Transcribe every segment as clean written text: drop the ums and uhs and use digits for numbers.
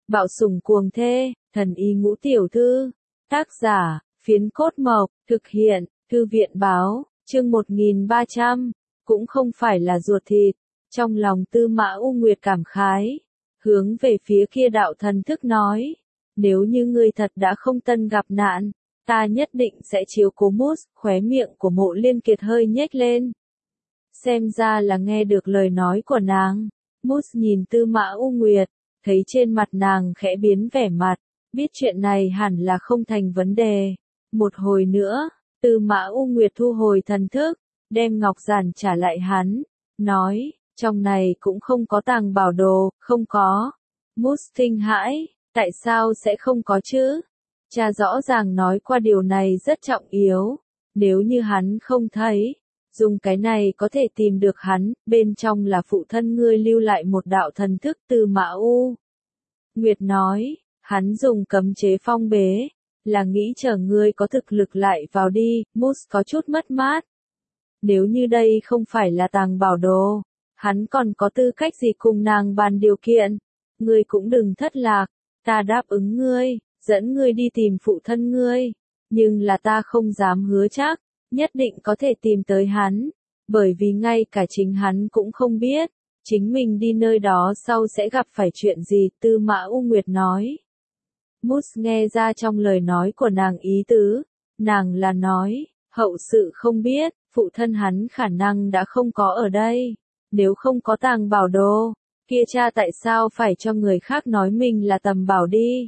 Bạo sủng cuồng thê, thần y ngũ tiểu thư. Tác giả, Phiến Cốt Mộc, thực hiện, Thư viện báo, chương 1300, cũng không phải là ruột thịt. Trong lòng Tư Mã U Nguyệt cảm khái, hướng về phía kia đạo thần thức nói, nếu như ngươi thật đã không tân gặp nạn, ta nhất định sẽ chiếu cố Mút. Khóe miệng của Mộ Liên Kiệt hơi nhếch lên. Xem ra là nghe được lời nói của nàng. Mút nhìn Tư Mã U Nguyệt, thấy trên mặt nàng khẽ biến vẻ mặt, biết chuyện này hẳn là không thành vấn đề. Một hồi nữa, Tư Mã U Nguyệt thu hồi thần thức, đem ngọc giản trả lại hắn, nói, trong này cũng không có tàng bảo đồ, không có. Mút kinh hãi, tại sao sẽ không có chứ? Cha rõ ràng nói qua điều này rất trọng yếu, nếu như hắn không thấy, dùng cái này có thể tìm được hắn, bên trong là phụ thân ngươi lưu lại một đạo thần thức. Tư Mã U Nguyệt nói, hắn dùng cấm chế phong bế, là nghĩ chờ ngươi có thực lực lại vào đi. Mút có chút mất mát. Nếu như đây không phải là tàng bảo đồ, hắn còn có tư cách gì cùng nàng bàn điều kiện? Ngươi cũng đừng thất lạc, ta đáp ứng ngươi, dẫn ngươi đi tìm phụ thân ngươi, nhưng là ta không dám hứa chắc, nhất định có thể tìm tới hắn, bởi vì ngay cả chính hắn cũng không biết, chính mình đi nơi đó sau sẽ gặp phải chuyện gì. Tư Mã U Nguyệt nói. Mút nghe ra trong lời nói của nàng ý tứ, nàng là nói, hậu sự không biết, phụ thân hắn khả năng đã không có ở đây, nếu không có tàng bảo đồ, kia cha tại sao phải cho người khác nói mình là tầm bảo đi?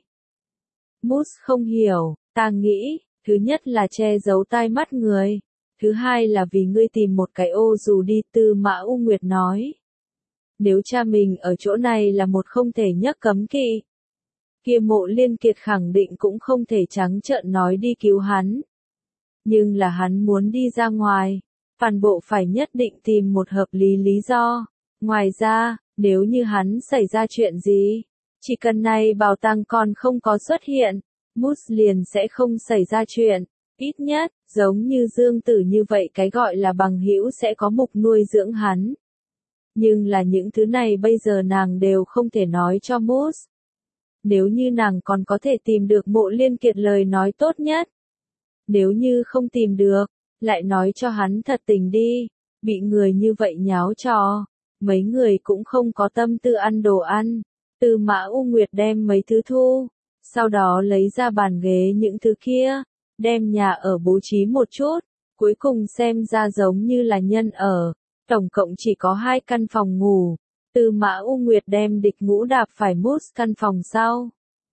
Mút không hiểu, ta nghĩ, thứ nhất là che giấu tai mắt người, thứ hai là vì ngươi tìm một cái ô dù đi. Tư Mã U Nguyệt nói. Nếu cha mình ở chỗ này là một không thể nhắc cấm kỵ, kia Mộ Liên Kiệt khẳng định cũng không thể trắng trợn nói đi cứu hắn. Nhưng là hắn muốn đi ra ngoài, phản bộ phải nhất định tìm một hợp lý lý do. Ngoài ra, nếu như hắn xảy ra chuyện gì, chỉ cần này bảo tàng còn không có xuất hiện, Mút liền sẽ không xảy ra chuyện. Ít nhất, giống như Dương Tử như vậy cái gọi là bằng hữu sẽ có mục nuôi dưỡng hắn. Nhưng là những thứ này bây giờ nàng đều không thể nói cho Mút. Nếu như nàng còn có thể tìm được Mộ Liên Kiệt lời nói tốt nhất. Nếu như không tìm được, lại nói cho hắn thật tình đi, bị người như vậy nháo trò, mấy người cũng không có tâm tư ăn đồ ăn. Tư Mã U Nguyệt đem mấy thứ thu, sau đó lấy ra bàn ghế những thứ kia, đem nhà ở bố trí một chút, cuối cùng xem ra giống như là nhân ở, tổng cộng chỉ có 2 căn phòng ngủ. Tư Mã U Nguyệt đem địch ngũ đạp phải Mút căn phòng sau.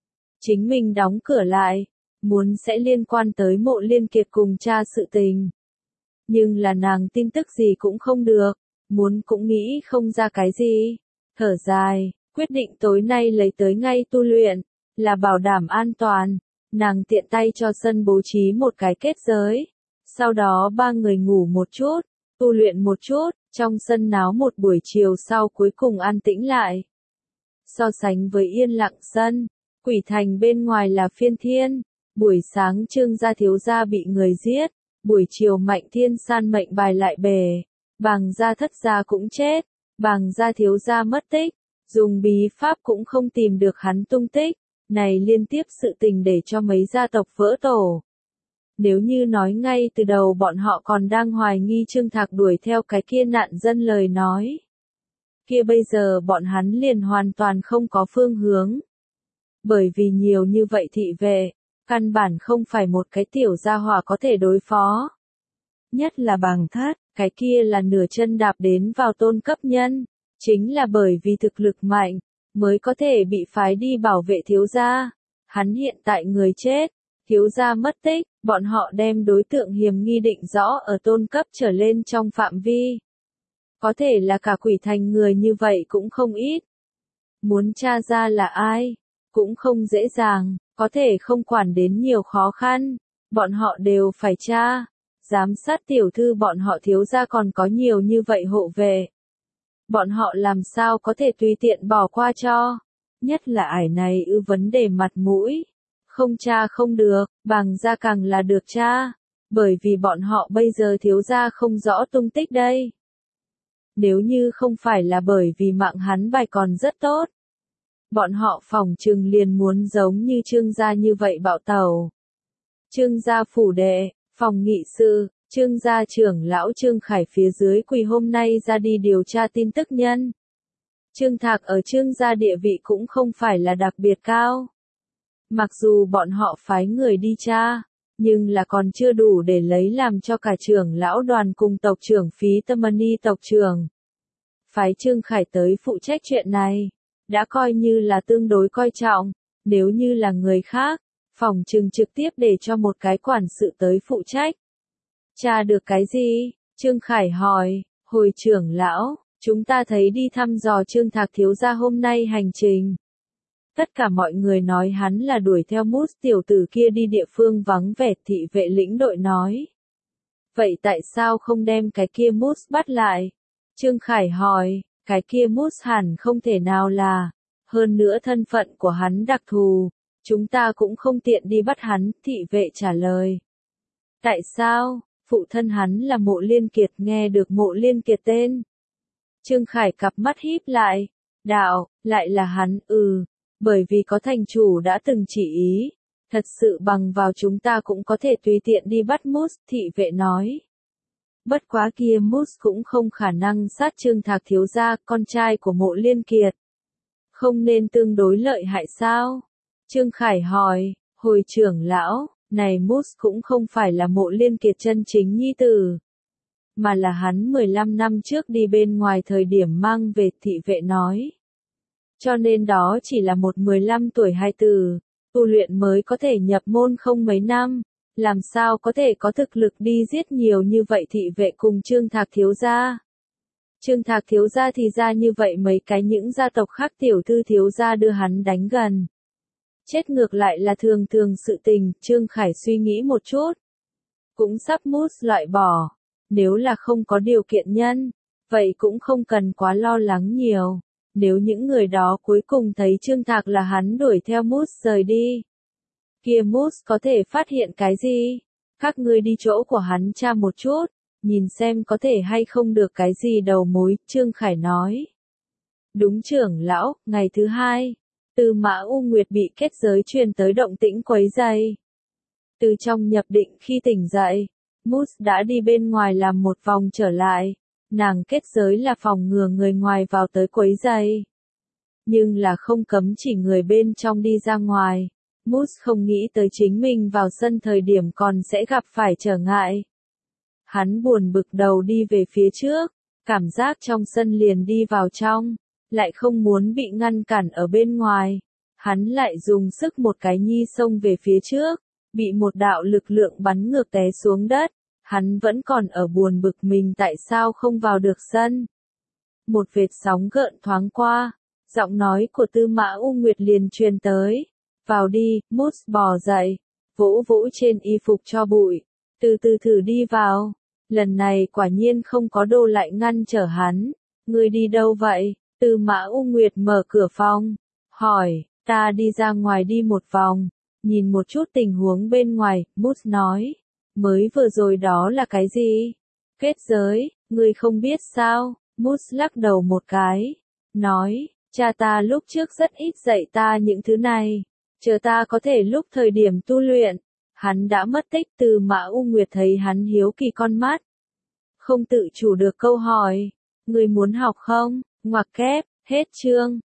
Chính mình đóng cửa lại, muốn sẽ liên quan tới Mộ Liên Kiệt cùng cha sự tình. Nhưng là nàng tin tức gì cũng không được, muốn cũng nghĩ không ra cái gì. Thở dài, quyết định tối nay lấy tới ngay tu luyện, là bảo đảm an toàn. Nàng tiện tay cho sân bố trí một cái kết giới. Sau đó 3 người ngủ một chút, tu luyện một chút, trong sân náo một buổi chiều sau cuối cùng an tĩnh lại. So sánh với yên lặng sân, Quỷ Thành bên ngoài là phiên thiên. Buổi sáng Trương gia thiếu gia bị người giết, buổi chiều Mạnh Thiên San mệnh bài lại bề, Bàng gia thất gia cũng chết, Bàng gia thiếu gia mất tích, dùng bí pháp cũng không tìm được hắn tung tích, này liên tiếp sự tình để cho mấy gia tộc vỡ tổ. Nếu như nói ngay từ đầu bọn họ còn đang hoài nghi Trương Thạc đuổi theo cái kia nạn dân lời nói, kia bây giờ bọn hắn liền hoàn toàn không có phương hướng. Bởi vì nhiều như vậy thị vệ, căn bản không phải một cái tiểu gia hỏa có thể đối phó. Nhất là Bàng Thất, cái kia là nửa chân đạp đến vào tôn cấp nhân, chính là bởi vì thực lực mạnh, mới có thể bị phái đi bảo vệ thiếu gia. Hắn hiện tại người chết, thiếu gia mất tích, bọn họ đem đối tượng hiểm nghi định rõ ở tôn cấp trở lên trong phạm vi. Có thể là cả Quỷ Thành người như vậy cũng không ít. Muốn tra ra là ai, cũng không dễ dàng, có thể không quản đến nhiều khó khăn, bọn họ đều phải tra. Giám sát tiểu thư bọn họ thiếu gia còn có nhiều như vậy hộ vệ. Bọn họ làm sao có thể tùy tiện bỏ qua cho. Nhất là ải này vấn đề mặt mũi. Không tra không được, Bàng gia càng là được tra. Bởi vì bọn họ bây giờ thiếu gia không rõ tung tích đây. Nếu như không phải là bởi vì mạng hắn bài còn rất tốt. Bọn họ phỏng chừng liền muốn giống như Trương gia như vậy bạo tẩu. Trương gia phủ đệ, phòng nghị sự, Trương gia trưởng lão Trương Khải phía dưới quỳ hôm nay ra đi điều tra tin tức nhân. Trương Thạc ở Trương gia địa vị cũng không phải là đặc biệt cao. Mặc dù bọn họ phái người đi tra, nhưng là còn chưa đủ để lấy làm cho cả trưởng lão đoàn cùng tộc trưởng Phí Tâm Ni tộc trưởng. Phái Trương Khải tới phụ trách chuyện này, đã coi như là tương đối coi trọng, nếu như là người khác, phòng trừng trực tiếp để cho một cái quản sự tới phụ trách. Tra được cái gì? Trương Khải hỏi, hồi trưởng lão, chúng ta thấy đi thăm dò Trương Thạc thiếu gia hôm nay hành trình. Tất cả mọi người nói hắn là đuổi theo Mút tiểu tử kia đi địa phương vắng vẻ, thị vệ lĩnh đội nói. Vậy tại sao không đem cái kia Mút bắt lại? Trương Khải hỏi, cái kia Mút hẳn không thể nào là, hơn nữa thân phận của hắn đặc thù, chúng ta cũng không tiện đi bắt hắn, thị vệ trả lời. Tại sao? Phụ thân hắn là Mộ Liên Kiệt, nghe được Mộ Liên Kiệt tên. Trương Khải cặp mắt híp lại, đạo, lại là hắn, bởi vì có thành chủ đã từng chỉ ý, thật sự bằng vào chúng ta cũng có thể tùy tiện đi bắt Mút, thị vệ nói. Bất quá kia Mút cũng không khả năng sát Trương Thạc thiếu gia, con trai của Mộ Liên Kiệt. Không nên tương đối lợi hại sao? Trương Khải hỏi, hồi trưởng lão, này Mút cũng không phải là Mộ Liên Kiệt chân chính nhi tử, mà là hắn 15 năm trước đi bên ngoài thời điểm mang về, thị vệ nói. Cho nên đó chỉ là một 15 tuổi hài tử, tu luyện mới có thể nhập môn không mấy năm, làm sao có thể có thực lực đi giết nhiều như vậy thị vệ cùng Trương Thạc thiếu gia. Trương Thạc thiếu gia thì ra như vậy mấy cái những gia tộc khác tiểu thư thiếu gia đưa hắn đánh gần. Chết ngược lại là thường thường sự tình, Trương Khải suy nghĩ một chút. Cũng sắp Mút loại bỏ, nếu là không có điều kiện nhân, vậy cũng không cần quá lo lắng nhiều. Nếu những người đó cuối cùng thấy Trương Thạc là hắn đuổi theo Mút rời đi, kia Mút có thể phát hiện cái gì? Các ngươi đi chỗ của hắn tra một chút, nhìn xem có thể hay không được cái gì đầu mối, Trương Khải nói. Đúng trưởng lão, ngày thứ hai, Tư Mã U Nguyệt bị kết giới truyền tới động tĩnh quấy rầy. Từ trong nhập định khi tỉnh dậy, Mút đã đi bên ngoài làm một vòng trở lại. Nàng kết giới là phòng ngừa người ngoài vào tới quấy rầy, nhưng là không cấm chỉ người bên trong đi ra ngoài. Mút không nghĩ tới chính mình vào sân thời điểm còn sẽ gặp phải trở ngại. Hắn buồn bực đầu đi về phía trước, cảm giác trong sân liền đi vào trong, lại không muốn bị ngăn cản ở bên ngoài. Hắn lại dùng sức một cái nhi xông về phía trước, bị một đạo lực lượng bắn ngược té xuống đất. Hắn vẫn còn ở buồn bực mình tại sao không vào được sân. Một vệt sóng gợn thoáng qua, giọng nói của Tư Mã U Nguyệt liền truyền tới. Vào đi, Mút bò dậy, vỗ vỗ trên y phục cho bụi, từ từ thử đi vào. Lần này quả nhiên không có đồ lại ngăn trở hắn. Ngươi đi đâu vậy? Tư Mã U Nguyệt mở cửa phòng, hỏi, ta đi ra ngoài đi một vòng, nhìn một chút tình huống bên ngoài, Mút nói. Mới vừa rồi đó là cái gì? Kết giới, ngươi không biết sao? Mút lắc đầu một cái, nói, cha ta lúc trước rất ít dạy ta những thứ này, chờ ta có thể lúc thời điểm tu luyện, hắn đã mất tích. Từ Mã U Nguyệt thấy hắn hiếu kỳ con mắt, không tự chủ được câu hỏi, ngươi muốn học không? Ngoặc kép, hết chương.